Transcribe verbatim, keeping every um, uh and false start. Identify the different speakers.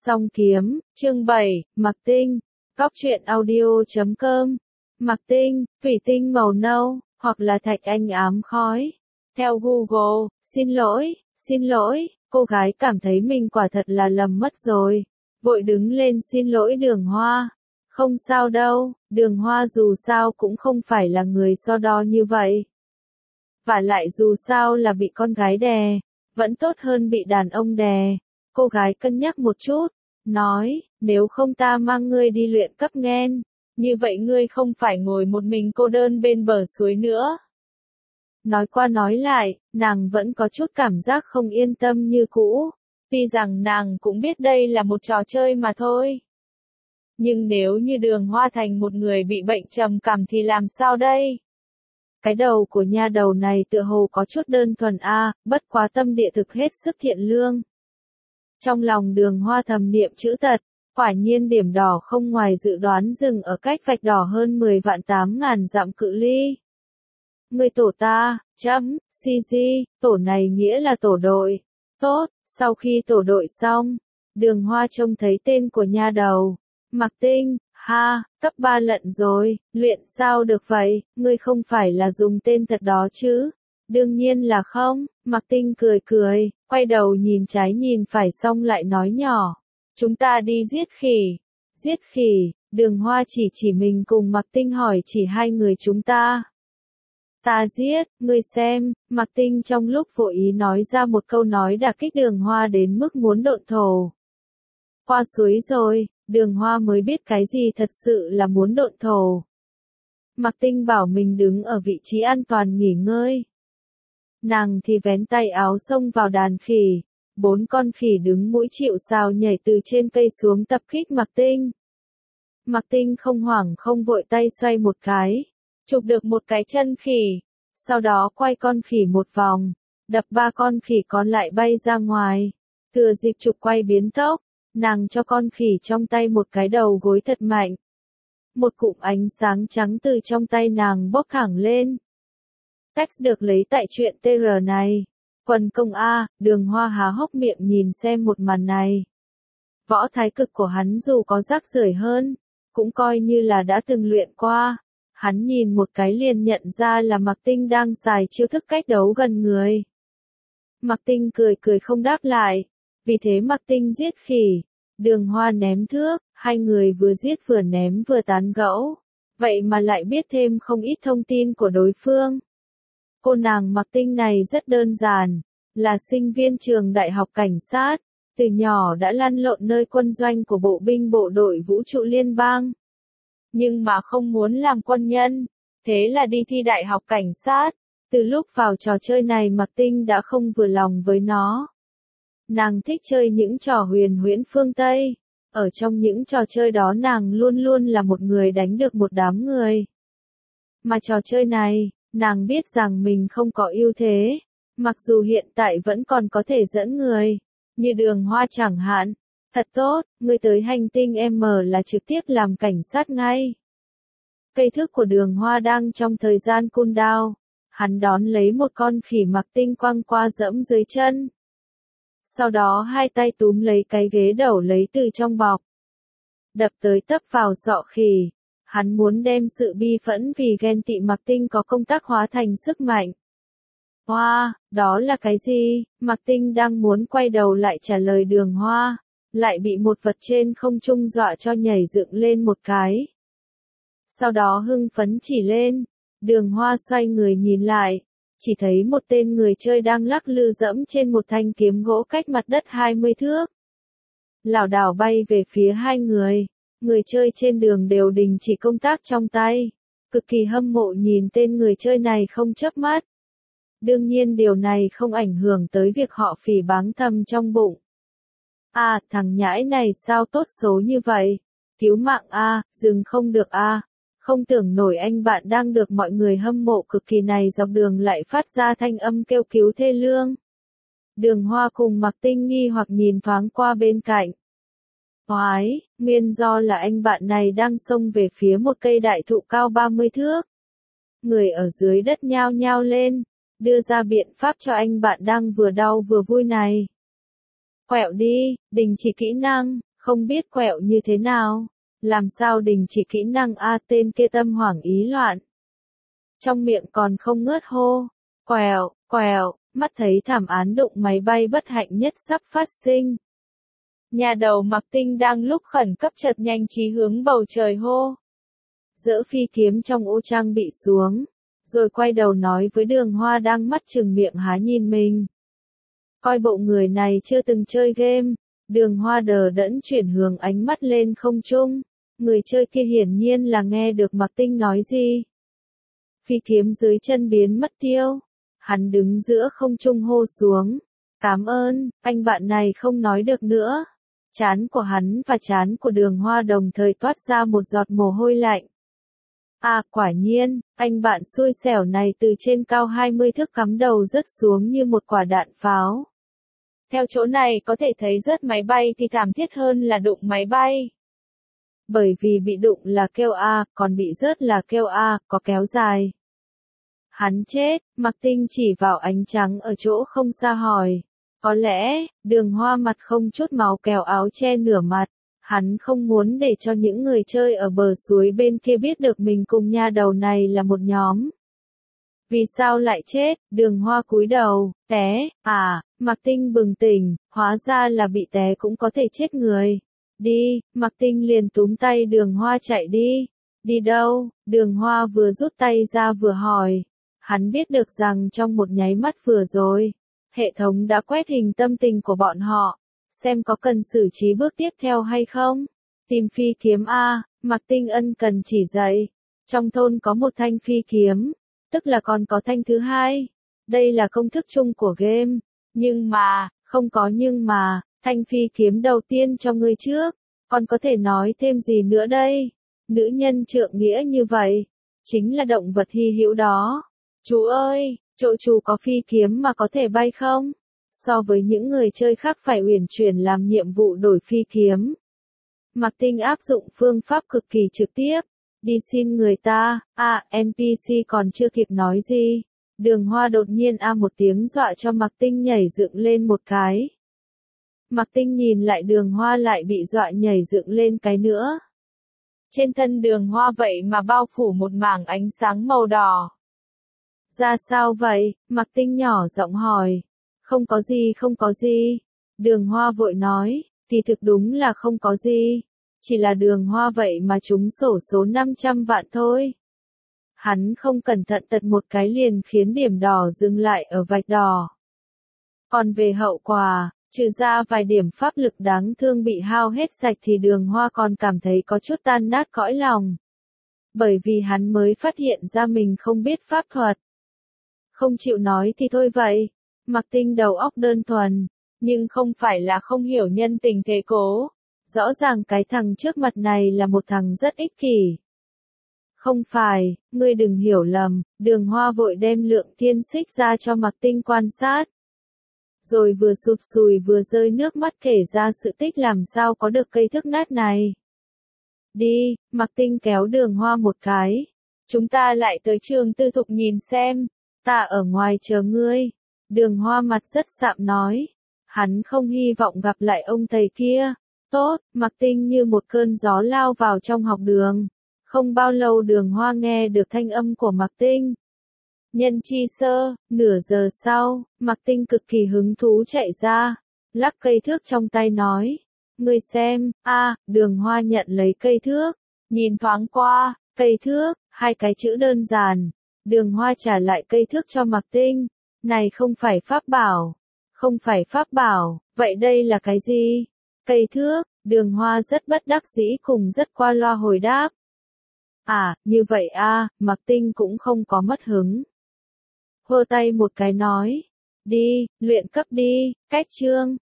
Speaker 1: Song kiếm, chương bảy, Mặc Tinh, Cóc truyện audio chấm com. Mặc Tinh, thủy tinh màu nâu, hoặc là thạch anh ám khói. Theo Google, xin lỗi, xin lỗi, cô gái cảm thấy mình quả thật là lầm mất rồi. Vội đứng lên xin lỗi Đường Hoa. Không sao đâu, Đường Hoa dù sao cũng không phải là người so đo như vậy. Vả lại dù sao là bị con gái đè, vẫn tốt hơn bị đàn ông đè. Cô gái cân nhắc một chút, nói, nếu không ta mang ngươi đi luyện cấp nghen, như vậy ngươi không phải ngồi một mình cô đơn bên bờ suối nữa. Nói qua nói lại, nàng vẫn có chút cảm giác không yên tâm như cũ, tuy rằng nàng cũng biết đây là một trò chơi mà thôi. Nhưng nếu như Đường Hoa thành một người bị bệnh trầm cảm thì làm sao đây? Cái đầu của nha đầu này tựa hồ có chút đơn thuần a, à, bất quá tâm địa thực hết sức thiện lương. Trong lòng Đường Hoa thầm niệm chữ tật, quả nhiên điểm đỏ không ngoài dự đoán dừng ở cách vạch đỏ hơn mười vạn tám ngàn dặm cự ly. Người tổ ta, chấm, xê giê, tổ này nghĩa là tổ đội. Tốt, sau khi tổ đội xong, Đường Hoa trông thấy tên của nha đầu. Mặc Tinh, ha, cấp ba lận rồi, luyện sao được vậy, ngươi không phải là dùng tên thật đó chứ? Đương nhiên là không, Mặc Tinh cười cười, quay đầu nhìn trái nhìn phải xong lại nói nhỏ. Chúng ta đi giết khỉ. Giết khỉ, Đường Hoa chỉ chỉ mình cùng Mặc Tinh hỏi chỉ hai người chúng ta. Ta giết, ngươi xem, Mặc Tinh trong lúc vội ý nói ra một câu nói đả kích Đường Hoa đến mức muốn độn thổ. Qua suối rồi, Đường Hoa mới biết cái gì thật sự là muốn độn thổ. Mặc Tinh bảo mình đứng ở vị trí an toàn nghỉ ngơi. Nàng thì vén tay áo xông vào đàn khỉ. Bốn con khỉ đứng mũi chịu sào nhảy từ trên cây xuống tập kích Mặc Tinh. Mặc Tinh không hoảng không vội tay xoay một cái, chụp được một cái chân khỉ, sau đó quay con khỉ một vòng, đập ba con khỉ còn lại bay ra ngoài. Thừa dịp chụp quay biến tốc, nàng cho con khỉ trong tay một cái đầu gối thật mạnh. Một cụm ánh sáng trắng từ trong tay nàng bốc thẳng lên. Text được lấy tại truyện tê rờ này. Quần công A, Đường Hoa há hốc miệng nhìn xem một màn này. Võ thái cực của hắn dù có rác rưởi hơn, cũng coi như là đã từng luyện qua. Hắn nhìn một cái liền nhận ra là Mặc Tinh đang xài chiêu thức cách đấu gần người. Mặc Tinh cười cười không đáp lại, vì thế Mặc Tinh giết khỉ, Đường Hoa ném thước, hai người vừa giết vừa ném vừa tán gẫu, vậy mà lại biết thêm không ít thông tin của đối phương. Cô nàng Mặc Tinh này rất đơn giản, là sinh viên trường đại học cảnh sát, từ nhỏ đã lăn lộn nơi quân doanh của bộ binh bộ đội vũ trụ liên bang. Nhưng mà không muốn làm quân nhân, thế là đi thi đại học cảnh sát. Từ lúc vào trò chơi này Mặc Tinh đã không vừa lòng với nó. Nàng thích chơi những trò huyền huyễn phương Tây. Ở trong những trò chơi đó nàng luôn luôn là một người đánh được một đám người. Mà trò chơi này, nàng biết rằng mình không có ưu thế, mặc dù hiện tại vẫn còn có thể dẫn người, như Đường Hoa chẳng hạn. Thật tốt, ngươi tới hành tinh M là trực tiếp làm cảnh sát ngay. Cây thước của Đường Hoa đang trong thời gian cooldown, hắn đón lấy một con khỉ Mặc Tinh quăng qua dẫm dưới chân. Sau đó hai tay túm lấy cái ghế đầu lấy từ trong bọc. Đập tới tấp vào sọ khỉ. Hắn muốn đem sự bi phẫn vì ghen tị Mặc Tinh có công tác hóa thành sức mạnh. Hoa, đó là cái gì? Mặc Tinh đang muốn quay đầu lại trả lời Đường Hoa, lại bị một vật trên không trung dọa cho nhảy dựng lên một cái. Sau đó hưng phấn chỉ lên, Đường Hoa xoay người nhìn lại, chỉ thấy một tên người chơi đang lắc lư dẫm trên một thanh kiếm gỗ cách mặt đất hai mươi thước. Lảo đảo bay về phía hai người. Người chơi trên đường đều đình chỉ công tác trong tay, cực kỳ hâm mộ nhìn tên người chơi này không chớp mắt. Đương nhiên điều này không ảnh hưởng tới việc họ phỉ báng thầm trong bụng. À, thằng nhãi này sao tốt số như vậy? Cứu mạng a, dừng không được a. Không tưởng nổi anh bạn đang được mọi người hâm mộ cực kỳ này dọc đường lại phát ra thanh âm kêu cứu thê lương. Đường Hoa cùng Mặc Tinh nghi hoặc nhìn thoáng qua bên cạnh. Hoái, nguyên do là anh bạn này đang xông về phía một cây đại thụ cao ba mươi thước. Người ở dưới đất nhao nhao lên, đưa ra biện pháp cho anh bạn đang vừa đau vừa vui này. Quẹo đi, đình chỉ kỹ năng, Không biết quẹo như thế nào, làm sao đình chỉ kỹ năng a tên kia tâm hoảng ý loạn. Trong miệng còn không ngớt hô, quẹo, quẹo, mắt thấy thảm án đụng máy bay bất hạnh nhất sắp phát sinh. Nhà đầu Mạc Tinh đang lúc khẩn cấp chợt nhanh trí hướng bầu trời hô. Dỡ phi kiếm trong ô trang bị xuống, rồi quay đầu nói với Đường Hoa đang mắt trừng miệng há nhìn mình. Coi bộ người này chưa từng chơi game, Đường Hoa đờ đẫn chuyển hướng ánh mắt lên không trung, người chơi kia hiển nhiên là nghe được Mạc Tinh nói gì. Phi kiếm dưới chân biến mất tiêu, hắn đứng giữa không trung hô xuống. Cảm ơn, anh bạn này không nói được nữa. Trán của hắn và trán của Đường Hoa đồng thời toát ra một giọt mồ hôi lạnh. À, quả nhiên, anh bạn xui xẻo này từ trên cao hai mươi thước cắm đầu rớt xuống như một quả đạn pháo. Theo chỗ này có thể thấy rớt máy bay thì thảm thiết hơn là đụng máy bay. Bởi vì bị đụng là kêu a, còn bị rớt là kêu a, có kéo dài. Hắn chết, Mạc Tinh chỉ vào ánh trắng ở chỗ không xa hỏi. Có lẽ, Đường Hoa mặt không chút máu kéo áo che nửa mặt. Hắn không muốn để cho những người chơi ở bờ suối bên kia biết được mình cùng nha đầu này là một nhóm. Vì sao lại chết? Đường Hoa cúi đầu, té, à, Mạc Tinh bừng tỉnh, hóa ra là bị té cũng có thể chết người. Đi, Mạc Tinh liền túm tay Đường Hoa chạy đi. Đi đâu? Đường Hoa vừa rút tay ra vừa hỏi. Hắn biết được rằng trong một nháy mắt vừa rồi, hệ thống đã quét hình tâm tình của bọn họ, xem có cần xử trí bước tiếp theo hay không. Tìm phi kiếm A, Mạc Tinh ân cần chỉ dạy. Trong thôn có một thanh phi kiếm, tức là còn có thanh thứ hai. Đây là công thức chung của game. Nhưng mà, không có nhưng mà, thanh phi kiếm đầu tiên cho ngươi trước. Còn có thể nói thêm gì nữa đây? Nữ nhân trượng nghĩa như vậy, chính là động vật hy hữu đó. Chú ơi, chỗ chú có phi kiếm mà có thể bay không? So với những người chơi khác phải uyển chuyển làm nhiệm vụ đổi phi kiếm. Mạc Tinh áp dụng phương pháp cực kỳ trực tiếp. Đi xin người ta, à, en pê xê còn chưa kịp nói gì. Đường Hoa đột nhiên a một tiếng dọa cho Mạc Tinh nhảy dựng lên một cái. Mạc Tinh nhìn lại Đường Hoa lại bị dọa nhảy dựng lên cái nữa. Trên thân Đường Hoa vậy mà bao phủ một mảng ánh sáng màu đỏ. Ra sao vậy? Mạc Tinh nhỏ giọng hỏi. Không có gì không có gì. Đường Hoa vội nói, thì thực đúng là không có gì. Chỉ là Đường Hoa vậy mà trúng xổ số năm trăm vạn thôi. Hắn không cẩn thận tật một cái liền khiến điểm đỏ dừng lại ở vạch đỏ. Còn về hậu quả, trừ ra vài điểm pháp lực đáng thương bị hao hết sạch thì Đường Hoa còn cảm thấy có chút tan nát cõi lòng. Bởi vì hắn mới phát hiện ra mình không biết pháp thuật. Không chịu nói thì thôi vậy. Mạc Tinh đầu óc đơn thuần, nhưng không phải là không hiểu nhân tình thế cố. Rõ ràng cái thằng trước mặt này là một thằng rất ích kỷ. Không phải, ngươi đừng hiểu lầm, Đường Hoa vội đem lượng thiên xích ra cho Mạc Tinh quan sát. Rồi vừa sụt sùi vừa rơi nước mắt kể ra sự tích làm sao có được cây thước nát này. Đi, Mạc Tinh kéo Đường Hoa một cái. Chúng ta lại tới trường tư thục nhìn xem, ta ở ngoài chờ ngươi. Đường Hoa mặt rất sạm nói. Hắn không hy vọng gặp lại ông thầy kia. Tốt, Mạc Tinh như một cơn gió lao vào trong học đường. Không bao lâu Đường Hoa nghe được thanh âm của Mạc Tinh. Nhân chi sơ, nửa giờ sau, Mạc Tinh cực kỳ hứng thú chạy ra, lắc cây thước trong tay nói. Ngươi xem, a, Đường Hoa nhận lấy cây thước, nhìn thoáng qua, cây thước, hai cái chữ đơn giản. Đường Hoa trả lại cây thước cho Mạc Tinh. Này không phải pháp bảo, không phải pháp bảo, vậy đây là cái gì? Cây thước, Đường Hoa rất bất đắc dĩ cùng rất qua loa hồi đáp. À, như vậy a, Mạc Tinh cũng không có mất hứng. Hơ tay một cái nói, đi, luyện cấp đi, cách chương.